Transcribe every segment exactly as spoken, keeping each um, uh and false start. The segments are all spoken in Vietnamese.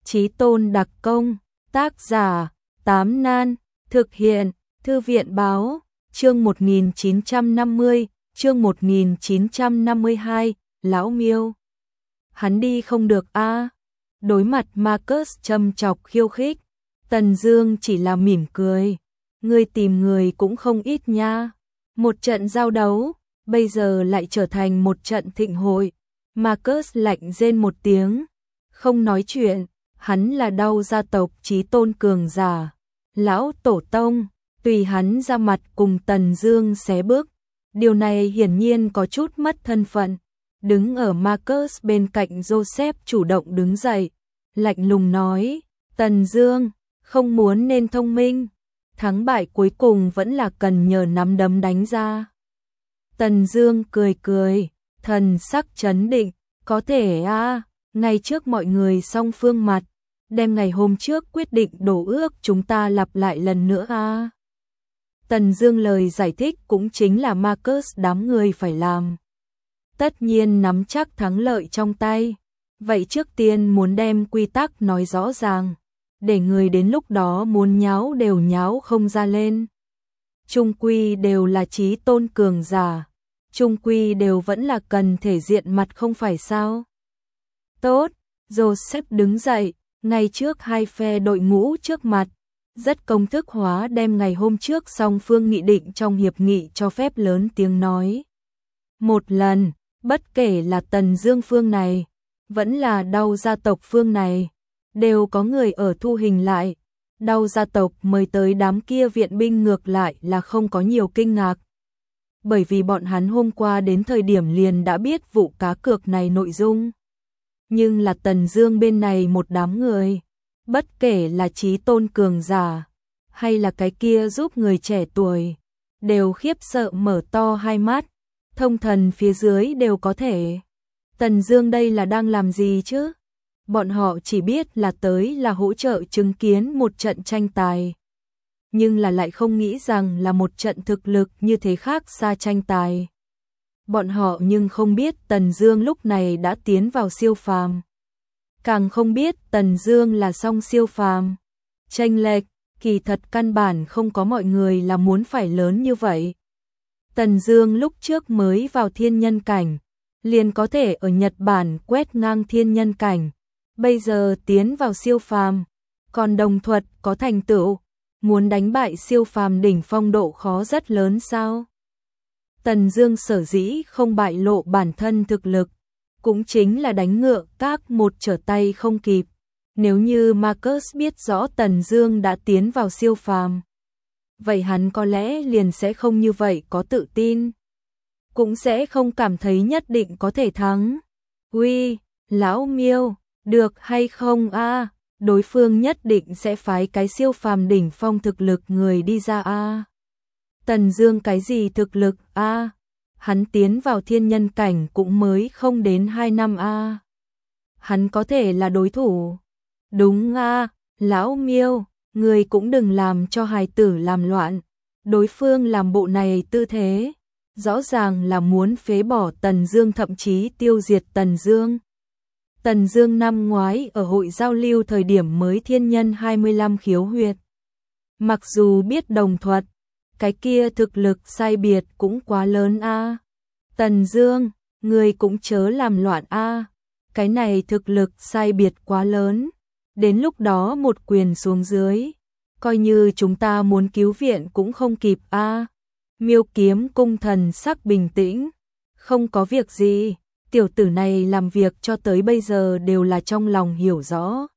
Chí tôn đặc công, tác giả, Tám Nan, thực hiện, Thư viện báo, chương một nghìn chín trăm năm mươi, chương một nghìn chín trăm năm mươi hai, Lão Miêu. Hắn đi không được a à. Đối mặt Marcus châm chọc khiêu khích, Tần Dương chỉ là mỉm cười. Ngươi tìm người cũng không ít nha. Một trận giao đấu, bây giờ lại trở thành một trận thịnh hội. Marcus lạnh rên một tiếng, không nói chuyện. Hắn là đau gia tộc chí tôn cường giả, lão tổ tông, tùy hắn ra mặt cùng Tần Dương xé bước. Điều này hiển nhiên có chút mất thân phận. Đứng ở Marcus bên cạnh Joseph chủ động đứng dậy, lạnh lùng nói, Tần Dương, không muốn nên thông minh, thắng bại cuối cùng vẫn là cần nhờ nắm đấm đánh ra. Tần Dương cười cười, thần sắc trấn định, có thể a, à, ngay trước mọi người song phương mặt, đem ngày hôm trước quyết định đổ ước chúng ta lặp lại lần nữa a. À. Tần Dương lời giải thích cũng chính là Marcus đám người phải làm. Tất nhiên nắm chắc thắng lợi trong tay. Vậy trước tiên muốn đem quy tắc nói rõ ràng, để người đến lúc đó muốn nháo đều nháo không ra lên. Trung quy đều là chí tôn cường giả, trung quy đều vẫn là cần thể diện mặt không phải sao? Tốt, Joseph đứng dậy, ngay trước hai phe đội ngũ trước mặt, rất công thức hóa đem ngày hôm trước song phương nghị định trong hiệp nghị cho phép lớn tiếng nói. Một lần, bất kể là Tần Dương phương này, vẫn là đau gia tộc phương này, đều có người ở thu hình lại. Đau gia tộc mời tới đám kia viện binh ngược lại là không có nhiều kinh ngạc. Bởi vì bọn hắn hôm qua đến thời điểm liền đã biết vụ cá cược này nội dung. Nhưng là Tần Dương bên này một đám người, bất kể là chí tôn cường giả, hay là cái kia giúp người trẻ tuổi, đều khiếp sợ mở to hai mắt, thông thần phía dưới đều có thể. Tần Dương đây là đang làm gì chứ? Bọn họ chỉ biết là tới là hỗ trợ chứng kiến một trận tranh tài. Nhưng là lại không nghĩ rằng là một trận thực lực như thế khác xa tranh tài. Bọn họ nhưng không biết Tần Dương lúc này đã tiến vào siêu phàm. Càng không biết Tần Dương là song siêu phàm. Chênh lệch, kỳ thật căn bản không có mọi người là muốn phải lớn như vậy. Tần Dương lúc trước mới vào thiên nhân cảnh, liền có thể ở Nhật Bản quét ngang thiên nhân cảnh. Bây giờ tiến vào siêu phàm, còn đồng thuật có thành tựu, muốn đánh bại siêu phàm đỉnh phong độ khó rất lớn sao? Tần Dương sở dĩ không bại lộ bản thân thực lực, cũng chính là đánh ngựa các một trở tay không kịp. Nếu như Marcus biết rõ Tần Dương đã tiến vào siêu phàm, vậy hắn có lẽ liền sẽ không như vậy có tự tin, cũng sẽ không cảm thấy nhất định có thể thắng. Uy, lão Miêu, được hay không a? À? Đối phương nhất định sẽ phái cái siêu phàm đỉnh phong thực lực người đi ra a. À? Tần Dương cái gì thực lực a? À? Hắn tiến vào thiên nhân cảnh cũng mới không đến hai năm a. À? Hắn có thể là đối thủ? Đúng a, à, lão Miêu, người cũng đừng làm cho hài tử làm loạn. Đối phương làm bộ này tư thế, rõ ràng là muốn phế bỏ Tần Dương, thậm chí tiêu diệt Tần Dương. Tần Dương năm ngoái ở hội giao lưu thời điểm mới thiên nhân hai mươi lăm khiếu huyệt. Mặc dù biết đồng thuật, cái kia thực lực sai biệt cũng quá lớn a. À. Tần Dương, người cũng chớ làm loạn a. À. Cái này thực lực sai biệt quá lớn, đến lúc đó một quyền xuống dưới, coi như chúng ta muốn cứu viện cũng không kịp a. À. Miêu Kiếm cung thần sắc bình tĩnh, không có việc gì. Tiểu tử này làm việc cho tới bây giờ đều là trong lòng hiểu rõ.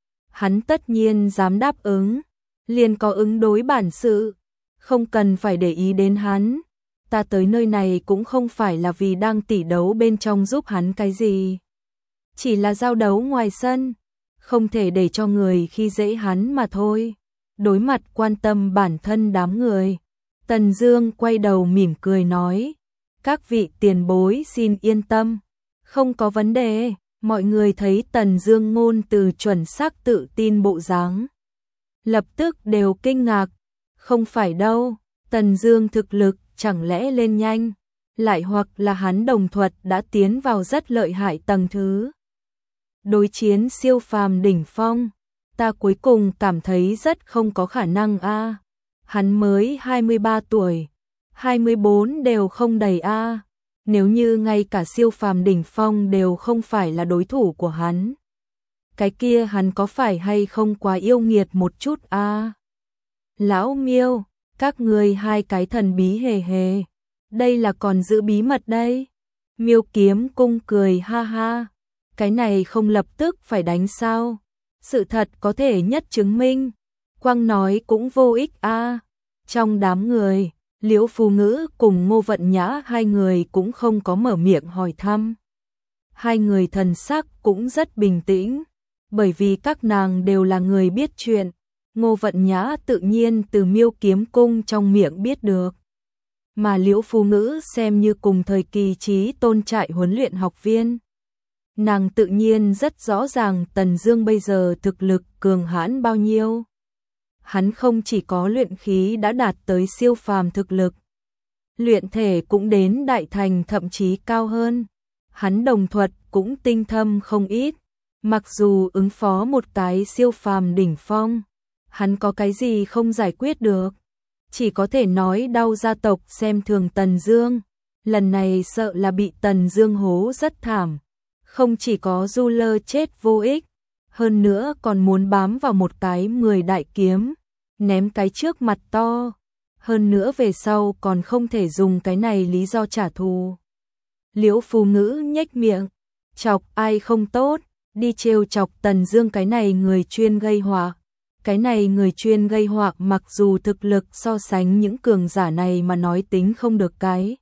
Hắn tất nhiên dám đáp ứng, liền có ứng đối bản sự, không cần phải để ý đến hắn. Ta tới nơi này cũng không phải là vì đang tỉ đấu bên trong giúp hắn cái gì. Chỉ là giao đấu ngoài sân, không thể để cho người khi dễ hắn mà thôi. Đối mặt quan tâm bản thân đám người, Tần Dương quay đầu mỉm cười nói, các vị tiền bối xin yên tâm, không có vấn đề. Mọi người thấy Tần Dương ngôn từ chuẩn xác tự tin bộ dáng, lập tức đều kinh ngạc. Không phải đâu, Tần Dương thực lực chẳng lẽ lên nhanh, lại hoặc là hắn đồng thuật đã tiến vào rất lợi hại tầng thứ. đối chiến siêu phàm đỉnh phong, ta cuối cùng cảm thấy rất không có khả năng a. Hắn mới hai mươi ba tuổi, hai mươi bốn đều không đầy a. Nếu như ngay cả siêu phàm đỉnh phong đều không phải là đối thủ của hắn, cái kia hắn có phải hay không quá yêu nghiệt một chút a? Lão Miêu, các ngươi hai cái thần bí hề hề, đây là còn giữ bí mật đây. Miêu Kiếm Cung cười ha ha, cái này không lập tức phải đánh sao? Sự thật có thể nhất chứng minh, quang nói cũng vô ích a. Trong đám người, Liễu Phù Ngữ cùng Ngô Vận Nhã hai người cũng không có mở miệng hỏi thăm. Hai người thần sắc cũng rất bình tĩnh, bởi vì các nàng đều là người biết chuyện. Ngô Vận Nhã tự nhiên từ Miêu Kiếm Cung trong miệng biết được. Mà Liễu Phù Ngữ xem như cùng thời kỳ Chí Tôn trại huấn luyện học viên. Nàng tự nhiên rất rõ ràng Tần Dương bây giờ thực lực cường hãn bao nhiêu. Hắn không chỉ có luyện khí đã đạt tới siêu phàm thực lực, luyện thể cũng đến đại thành thậm chí cao hơn. Hắn đồng thuật cũng tinh thâm không ít, mặc dù ứng phó một cái siêu phàm đỉnh phong, hắn có cái gì không giải quyết được, chỉ có thể nói đau gia tộc xem thường Tần Dương, lần này sợ là bị Tần Dương hố rất thảm, không chỉ có Du Lơ chết vô ích, hơn nữa còn muốn bám vào một cái mười đại kiếm, ném cái trước mặt to, hơn nữa về sau còn không thể dùng cái này lý do trả thù. Liễu Phù Ngữ nhếch miệng, chọc ai không tốt, đi trêu chọc Tần Dương cái này người chuyên gây họa. Cái này người chuyên gây họa mặc dù thực lực so sánh những cường giả này mà nói tính không được cái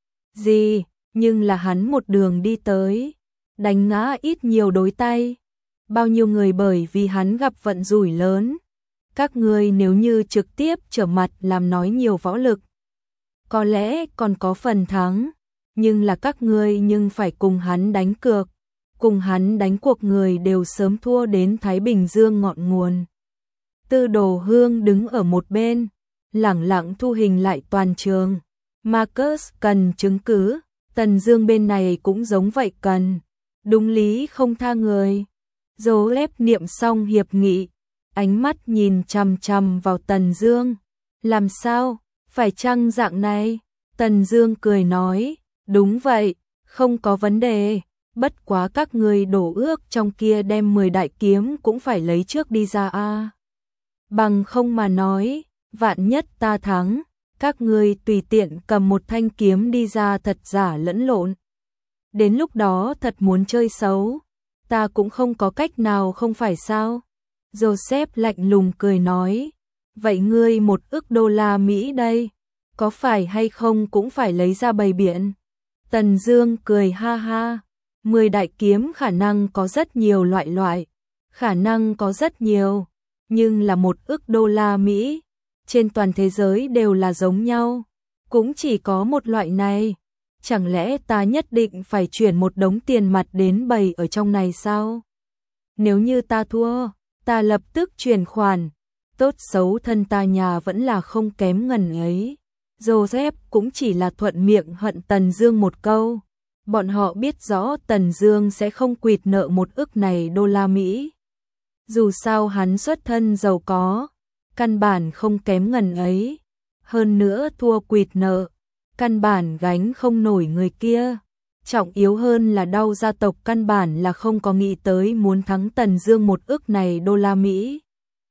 gì, nhưng là hắn một đường đi tới, đánh ngã ít nhiều đối tay. Bao nhiêu người bởi vì hắn gặp vận rủi lớn. Các ngươi nếu như trực tiếp trở mặt làm nói nhiều võ lực, có lẽ còn có phần thắng, nhưng là các ngươi nhưng phải cùng hắn đánh cược. Cùng hắn đánh cuộc người đều sớm thua đến Thái Bình Dương ngọn nguồn. Tư Đồ Hương đứng ở một bên, lẳng lặng thu hình lại toàn trường. Marcus cần chứng cứ, Tần Dương bên này cũng giống vậy cần. Đúng lý không tha người. Joseph niệm xong hiệp nghị, ánh mắt nhìn chằm chằm vào Tần Dương. Làm sao? Phải chăng dạng này? Tần Dương cười nói, đúng vậy, không có vấn đề. Bất quá các ngươi đổ ước trong kia đem mười đại kiếm cũng phải lấy trước đi ra a. Bằng không mà nói, vạn nhất ta thắng, các ngươi tùy tiện cầm một thanh kiếm đi ra thật giả lẫn lộn. Đến lúc đó thật muốn chơi xấu, ta cũng không có cách nào không phải sao? Joseph lạnh lùng cười nói, vậy ngươi một ức đô la Mỹ đây, có phải hay không cũng phải lấy ra bày biện. Tần Dương cười ha ha, mười đại kiếm khả năng có rất nhiều loại loại, khả năng có rất nhiều, nhưng là một ức đô la Mỹ, trên toàn thế giới đều là giống nhau, cũng chỉ có một loại này. Chẳng lẽ ta nhất định phải chuyển một đống tiền mặt đến bày ở trong này sao? Nếu như ta thua, ta lập tức chuyển khoản, tốt xấu thân ta nhà vẫn là không kém ngần ấy. Joseph cũng chỉ là thuận miệng hận Tần Dương một câu. Bọn họ biết rõ Tần Dương sẽ không quỵt nợ một ức này đô la Mỹ. Dù sao hắn xuất thân giàu có, căn bản không kém ngần ấy. Hơn nữa thua quỵt nợ, căn bản gánh không nổi người kia. Trọng yếu hơn là đau gia tộc căn bản là không có nghĩ tới muốn thắng Tần Dương một ức này đô la Mỹ.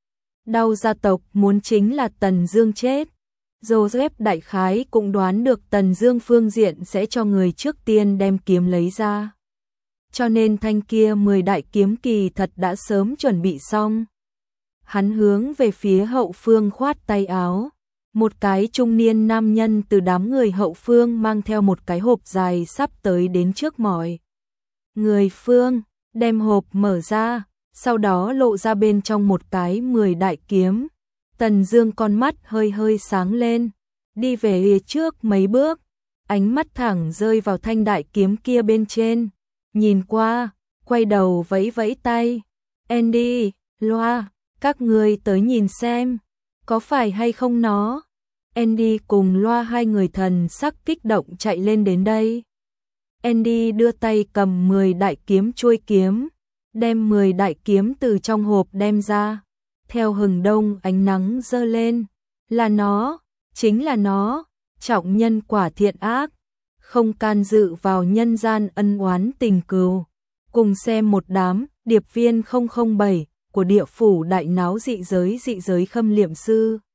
Đau gia tộc muốn chính là Tần Dương chết. Joseph đại khái cũng đoán được Tần Dương phương diện sẽ cho người trước tiên đem kiếm lấy ra. Cho nên thanh kia mười đại kiếm kỳ thật đã sớm chuẩn bị xong. Hắn hướng về phía hậu phương khoát tay áo. Một cái trung niên nam nhân từ đám người hậu phương mang theo một cái hộp dài sắp tới đến trước mọi người phương, đem hộp mở ra, sau đó lộ ra bên trong một cái mười đại kiếm. Tần Dương con mắt hơi hơi sáng lên, đi về phía trước mấy bước, ánh mắt thẳng rơi vào thanh đại kiếm kia bên trên, nhìn qua, quay đầu vẫy vẫy tay, Andy, Loa, các ngươi tới nhìn xem, có phải hay không nó? Andy cùng Loa hai người thần sắc kích động chạy lên đến đây. Andy đưa tay cầm mười đại kiếm chuôi kiếm, đem mười đại kiếm từ trong hộp đem ra. Theo hừng đông ánh nắng dơ lên, là nó, chính là nó, trọng nhân quả thiện ác, không can dự vào nhân gian ân oán tình cừu. Cùng xem một đám điệp viên không không bảy của địa phủ đại náo dị giới dị giới Khâm Liệm Sư.